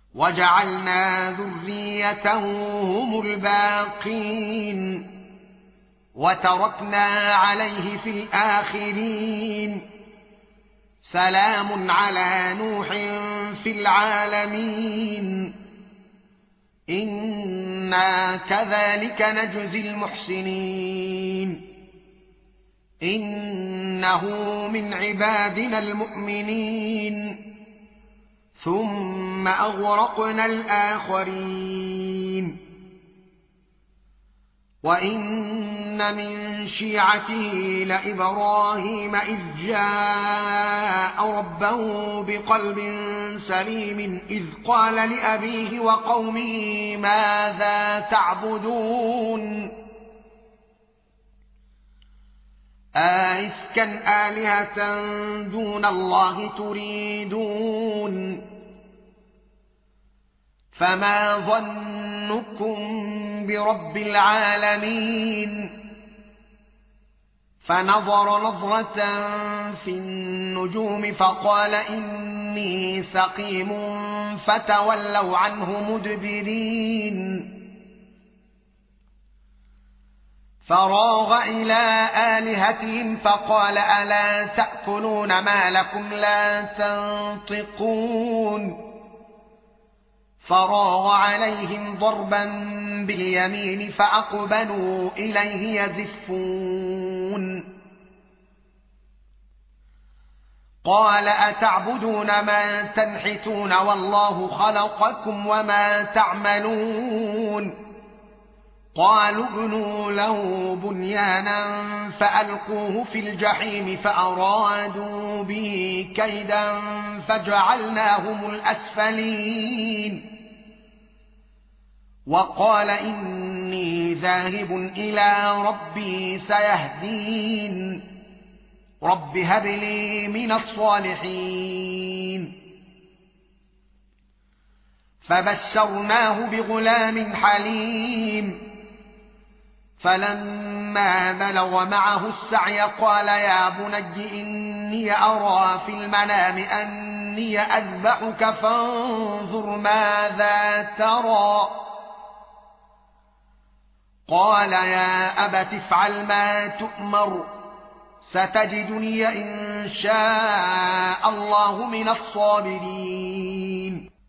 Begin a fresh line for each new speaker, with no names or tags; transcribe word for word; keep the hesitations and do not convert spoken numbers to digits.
وجعلنا ذريته هم الباقين وتركنا عليه في الآخرين سلام على نوح في العالمين إنا كذلك نجزي المحسنين إنه من عبادنا المؤمنين ثم أغرقنا الآخرين وإن من شيعته لإبراهيم إذ جاء ربه بقلب سليم إذ قال لأبيه وقومه ماذا تعبدون أئفكا آلهة دون الله تريدون فما ظنكم برب العالمين فنظر نظرة في النجوم فقال إني سقيم فتولوا عنه مدبرين فراغ إلى آلهتهم فقال ألا تأكلون ما لكم لا تنطقون فراغ عليهم ضربا باليمين فأقبلوا إليه يزفون قال أتعبدون ما تنحتون والله خلقكم وما تعملون قالوا ابنوا له بنيانا فألقوه في الجحيم فأرادوا به كيدا فجعلناهم الأسفلين وقال إني ذاهب إلى ربي سيهدين رب هب لي من الصالحين فبشرناه بغلام حليم فلما بلغ معه السعي قال يا بني إني أرى في المنام أني أذبحك فانظر ماذا ترى قال يا أبت افعل ما تؤمر ستجدني إن شاء الله من الصابرين